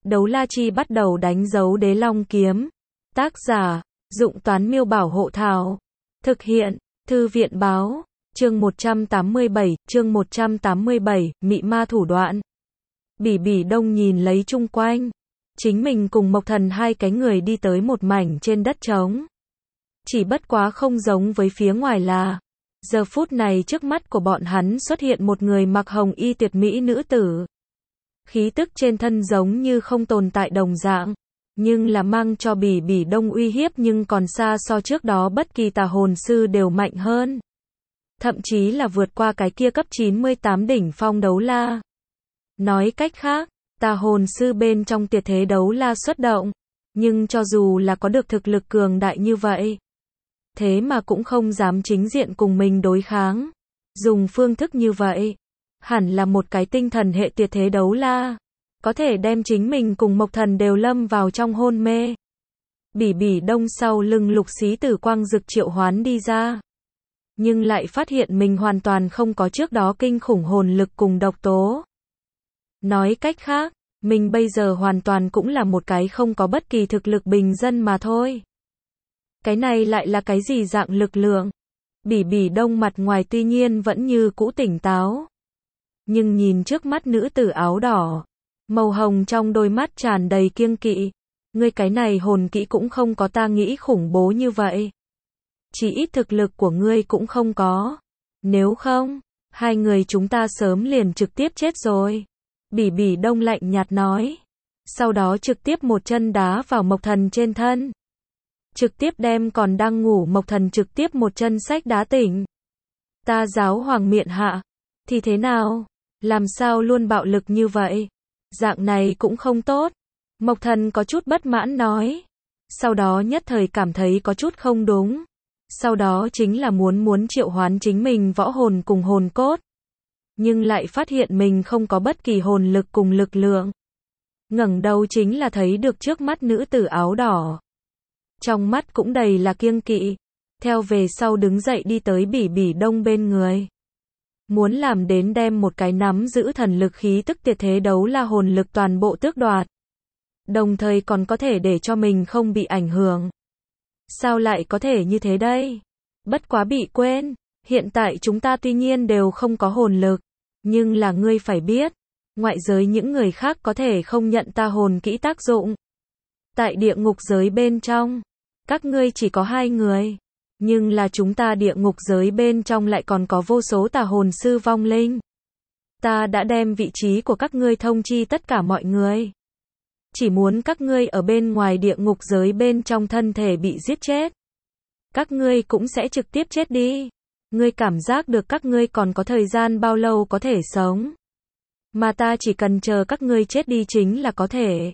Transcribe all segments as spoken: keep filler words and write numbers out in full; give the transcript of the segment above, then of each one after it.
Đấu la chi bắt đầu đánh dấu đế long kiếm. Tác giả, Dụng Toán Miêu Bảo Hộ Thảo. Thực hiện, Thư viện Báo. Chương một trăm tám mươi bảy, chương một trăm tám mươi bảy, mị ma thủ đoạn. Bỉ Bỉ Đông nhìn lấy chung quanh. Chính mình cùng Mộc Thần hai cái người đi tới một mảnh trên đất trống. Chỉ bất quá không giống với phía ngoài là, giờ phút này trước mắt của bọn hắn xuất hiện một người mặc hồng y tuyệt mỹ nữ tử. Khí tức trên thân giống như không tồn tại đồng dạng, nhưng là mang cho Bỉ Bỉ Đông uy hiếp nhưng còn xa so trước đó bất kỳ tà hồn sư đều mạnh hơn. Thậm chí là vượt qua cái kia cấp chín mươi tám đỉnh phong đấu la. Nói cách khác, tà hồn sư bên trong tuyệt thế đấu la xuất động, nhưng cho dù là có được thực lực cường đại như vậy, thế mà cũng không dám chính diện cùng mình đối kháng. Dùng phương thức như vậy, hẳn là một cái tinh thần hệ tuyệt thế đấu la, có thể đem chính mình cùng Mộc Thần đều lâm vào trong hôn mê. Bỉ Bỉ Đông sau lưng lục xí tử quang dực triệu hoán đi ra, nhưng lại phát hiện mình hoàn toàn không có trước đó kinh khủng hồn lực cùng độc tố. Nói cách khác, mình bây giờ hoàn toàn cũng là một cái không có bất kỳ thực lực bình dân mà thôi. Cái này lại là cái gì dạng lực lượng? Bỉ Bỉ Đông mặt ngoài tuy nhiên vẫn như cũ tỉnh táo, nhưng nhìn trước mắt nữ tử áo đỏ, màu hồng trong đôi mắt tràn đầy kiêng kỵ. Ngươi cái này hồn kỹ cũng không có ta nghĩ khủng bố như vậy. Chỉ ít thực lực của ngươi cũng không có. Nếu không, hai người chúng ta sớm liền trực tiếp chết rồi. Bỉ Bỉ Đông lạnh nhạt nói. Sau đó trực tiếp một chân đá vào Mộc Thần trên thân. Trực tiếp đem còn đang ngủ Mộc Thần trực tiếp một chân xách đá tỉnh. Ta giáo hoàng miện hạ. Thì thế nào? Làm sao luôn bạo lực như vậy? Dạng này cũng không tốt. Mộc Thần có chút bất mãn nói. Sau đó nhất thời cảm thấy có chút không đúng. Sau đó chính là muốn muốn triệu hoán chính mình võ hồn cùng hồn cốt. Nhưng lại phát hiện mình không có bất kỳ hồn lực cùng lực lượng. Ngẩng đầu chính là thấy được trước mắt nữ tử áo đỏ. Trong mắt cũng đầy là kiêng kỵ. Theo về sau đứng dậy đi tới Bỉ Bỉ Đông bên người. Muốn làm đến đem một cái nắm giữ thần lực khí tức tuyệt thế đấu la hồn lực toàn bộ tước đoạt. Đồng thời còn có thể để cho mình không bị ảnh hưởng. Sao lại có thể như thế đây? Bất quá bị quên. Hiện tại chúng ta tuy nhiên đều không có hồn lực. Nhưng là ngươi phải biết. Ngoại giới những người khác có thể không nhận ta hồn kỹ tác dụng. Tại địa ngục giới bên trong, các ngươi chỉ có hai người. Nhưng là chúng ta địa ngục giới bên trong lại còn có vô số tà hồn sư vong linh. Ta đã đem vị trí của các ngươi thông chi tất cả mọi người. Chỉ muốn các ngươi ở bên ngoài địa ngục giới bên trong thân thể bị giết chết. Các ngươi cũng sẽ trực tiếp chết đi. Ngươi cảm giác được các ngươi còn có thời gian bao lâu có thể sống. Mà ta chỉ cần chờ các ngươi chết đi chính là có thể.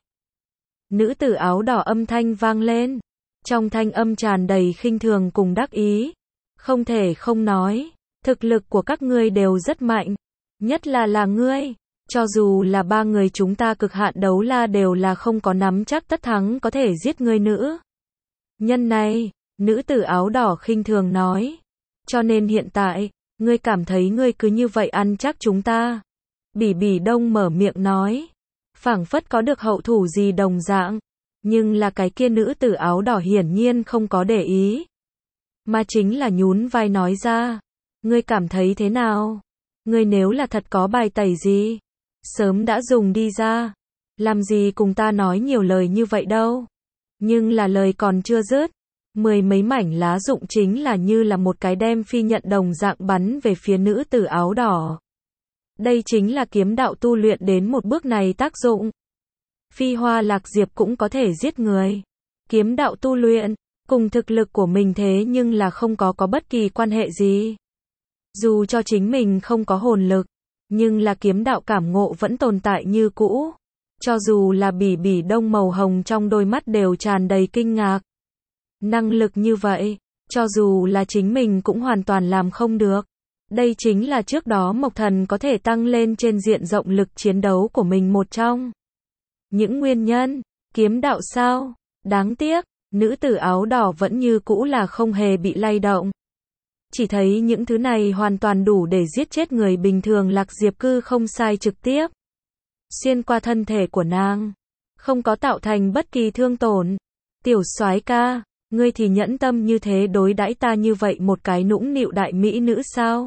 Nữ tử áo đỏ âm thanh vang lên. Trong thanh âm tràn đầy khinh thường cùng đắc ý. Không thể không nói, thực lực của các ngươi đều rất mạnh. Nhất là là ngươi. Cho dù là ba người chúng ta cực hạn đấu la đều là không có nắm chắc tất thắng có thể giết ngươi nữ. Nhân này, nữ tử áo đỏ khinh thường nói. Cho nên hiện tại, ngươi cảm thấy ngươi cứ như vậy ăn chắc chúng ta. Bỉ Bỉ Đông mở miệng nói. Phảng phất có được hậu thủ gì đồng dạng. Nhưng là cái kia nữ tử áo đỏ hiển nhiên không có để ý. Mà chính là nhún vai nói ra. Ngươi cảm thấy thế nào? Ngươi nếu là thật có bài tẩy gì? Sớm đã dùng đi ra. Làm gì cùng ta nói nhiều lời như vậy đâu. Nhưng là lời còn chưa dứt. Mười mấy mảnh lá rụng chính là như là một cái đem phi nhận đồng dạng bắn về phía nữ tử áo đỏ. Đây chính là kiếm đạo tu luyện đến một bước này tác dụng. Phi hoa lạc diệp cũng có thể giết người. Kiếm đạo tu luyện, cùng thực lực của mình thế nhưng là không có có bất kỳ quan hệ gì. Dù cho chính mình không có hồn lực, nhưng là kiếm đạo cảm ngộ vẫn tồn tại như cũ. Cho dù là Bỉ Bỉ Đông màu hồng trong đôi mắt đều tràn đầy kinh ngạc. Năng lực như vậy, cho dù là chính mình cũng hoàn toàn làm không được. Đây chính là trước đó Mộc Thần có thể tăng lên trên diện rộng lực chiến đấu của mình một trong. Những nguyên nhân, kiếm đạo sao? Đáng tiếc, nữ tử áo đỏ vẫn như cũ là không hề bị lay động. Chỉ thấy những thứ này hoàn toàn đủ để giết chết người bình thường Lạc Diệp Cư không sai trực tiếp. Xuyên qua thân thể của nàng. không có tạo thành bất kỳ thương tổn. Tiểu soái ca, ngươi thì nhẫn tâm như thế đối đãi ta như vậy một cái nũng nịu đại mỹ nữ sao?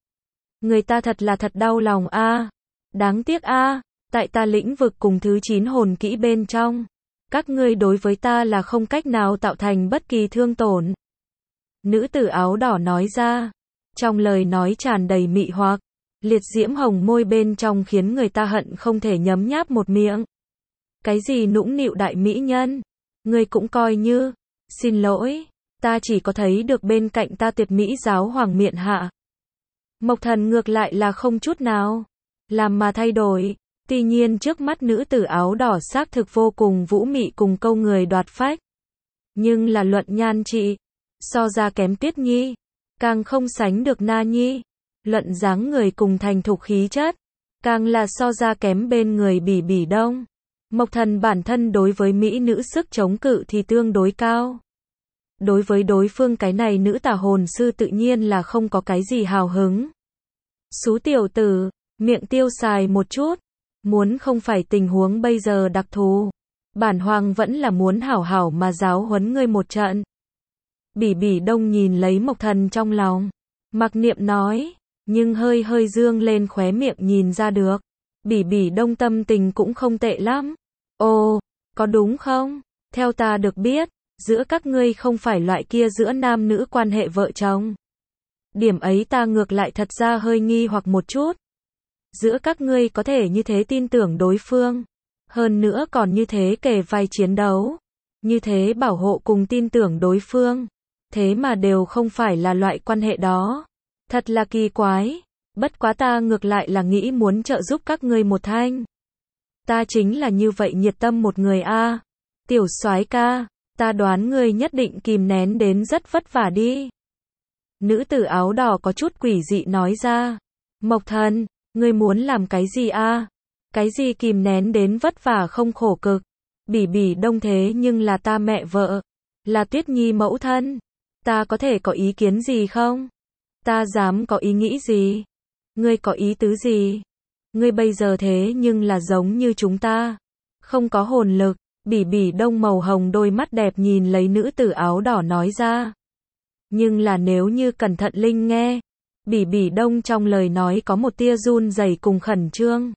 Người ta thật là thật đau lòng a. Đáng tiếc a, tại ta lĩnh vực cùng thứ chín hồn kỹ bên trong, các ngươi đối với ta là không cách nào tạo thành bất kỳ thương tổn. Nữ tử áo đỏ nói ra, trong lời nói tràn đầy mị hoặc, liệt diễm hồng môi bên trong khiến người ta hận không thể nhấm nháp một miệng. Cái gì nũng nịu đại mỹ nhân? Ngươi cũng coi như, xin lỗi, ta chỉ có thấy được bên cạnh ta tuyệt mỹ giáo hoàng miện hạ. Mộc Thần ngược lại là không chút nào làm mà thay đổi, tuy nhiên trước mắt nữ tử áo đỏ xác thực vô cùng vũ mị cùng câu người đoạt phách. Nhưng là luận nhan trị, so ra kém Tuyết Nhi, càng không sánh được Na Nhi. Luận dáng người cùng thành thục khí chất, càng là so ra kém bên người Bỉ Bỉ Đông. Mộc Thần bản thân đối với mỹ nữ sức chống cự thì tương đối cao. Đối với đối phương cái này nữ tà hồn sư tự nhiên là không có cái gì hào hứng. Xú tiểu tử, miệng tiêu xài một chút, muốn không phải tình huống bây giờ đặc thù, bản hoàng vẫn là muốn hảo hảo mà giáo huấn ngươi một trận. Bỉ Bỉ Đông nhìn lấy Mộc Thần trong lòng, mặc niệm nói, nhưng hơi hơi dương lên khóe miệng nhìn ra được. Bỉ Bỉ Đông tâm tình cũng không tệ lắm. Ồ, có đúng không? Theo ta được biết, giữa các ngươi không phải loại kia giữa nam nữ quan hệ vợ chồng. Điểm ấy ta ngược lại thật ra hơi nghi hoặc một chút. Giữa các ngươi có thể như thế tin tưởng đối phương, hơn nữa còn như thế kề vai chiến đấu, như thế bảo hộ cùng tin tưởng đối phương, thế mà đều không phải là loại quan hệ đó. Thật là kỳ quái, bất quá ta ngược lại là nghĩ muốn trợ giúp các ngươi một thanh. Ta chính là như vậy nhiệt tâm một người a. Tiểu soái ca, ta đoán ngươi nhất định kìm nén đến rất vất vả đi. Nữ tử áo đỏ có chút quỷ dị nói ra. Mộc Thần, ngươi muốn làm cái gì a? Cái gì kìm nén đến vất vả không khổ cực? Bỉ Bỉ Đông thế nhưng là ta mẹ vợ, là Tuyết Nhi mẫu thân. Ta có thể có ý kiến gì không? Ta dám có ý nghĩ gì? Ngươi có ý tứ gì? Ngươi bây giờ thế nhưng là giống như chúng ta, không có hồn lực. Bỉ Bỉ Đông màu hồng đôi mắt đẹp nhìn lấy nữ tử áo đỏ nói ra. Nhưng là nếu như cẩn thận linh nghe, Bỉ Bỉ Đông trong lời nói có một tia run rẩy cùng khẩn trương.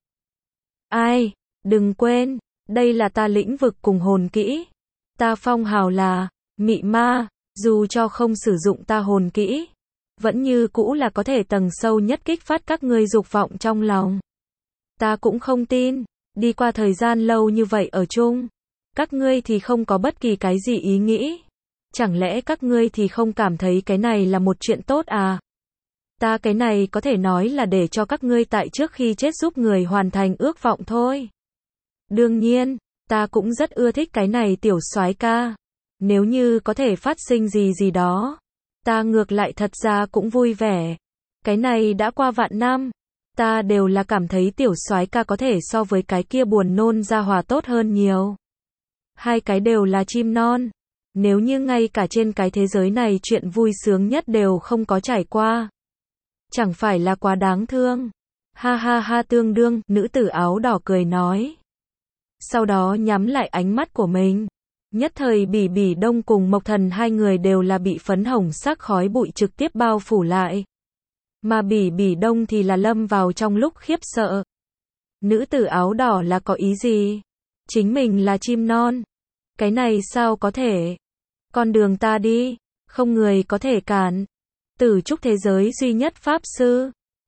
Ai, đừng quên, đây là ta lĩnh vực cùng hồn kỹ. Ta phong hào là mị ma, dù cho không sử dụng ta hồn kỹ, vẫn như cũ là có thể tầng sâu nhất kích phát các ngươi dục vọng trong lòng. Ta cũng không tin, đi qua thời gian lâu như vậy ở chung, các ngươi thì không có bất kỳ cái gì ý nghĩ. Chẳng lẽ các ngươi thì không cảm thấy cái này là một chuyện tốt à? Ta cái này có thể nói là để cho các ngươi tại trước khi chết giúp người hoàn thành ước vọng thôi. Đương nhiên, ta cũng rất ưa thích cái này tiểu soái ca. Nếu như có thể phát sinh gì gì đó, ta ngược lại thật ra cũng vui vẻ. Cái này đã qua vạn năm, ta đều là cảm thấy tiểu soái ca có thể so với cái kia buồn nôn ra hòa tốt hơn nhiều. Hai cái đều là chim non. Nếu như ngay cả trên cái thế giới này chuyện vui sướng nhất đều không có trải qua, chẳng phải là quá đáng thương. Ha ha ha, tương đương, nữ tử áo đỏ cười nói. Sau đó nhắm lại ánh mắt của mình. Nhất thời Bỉ Bỉ Đông cùng Mộc Thần hai người đều là bị phấn hồng sắc khói bụi trực tiếp bao phủ lại. Mà Bỉ Bỉ Đông thì là lâm vào trong lúc khiếp sợ. Nữ tử áo đỏ là có ý gì? Chính mình là chim non. Cái này sao có thể? Con đường ta đi, không người có thể cản. Tử trúc thế giới duy nhất pháp sư,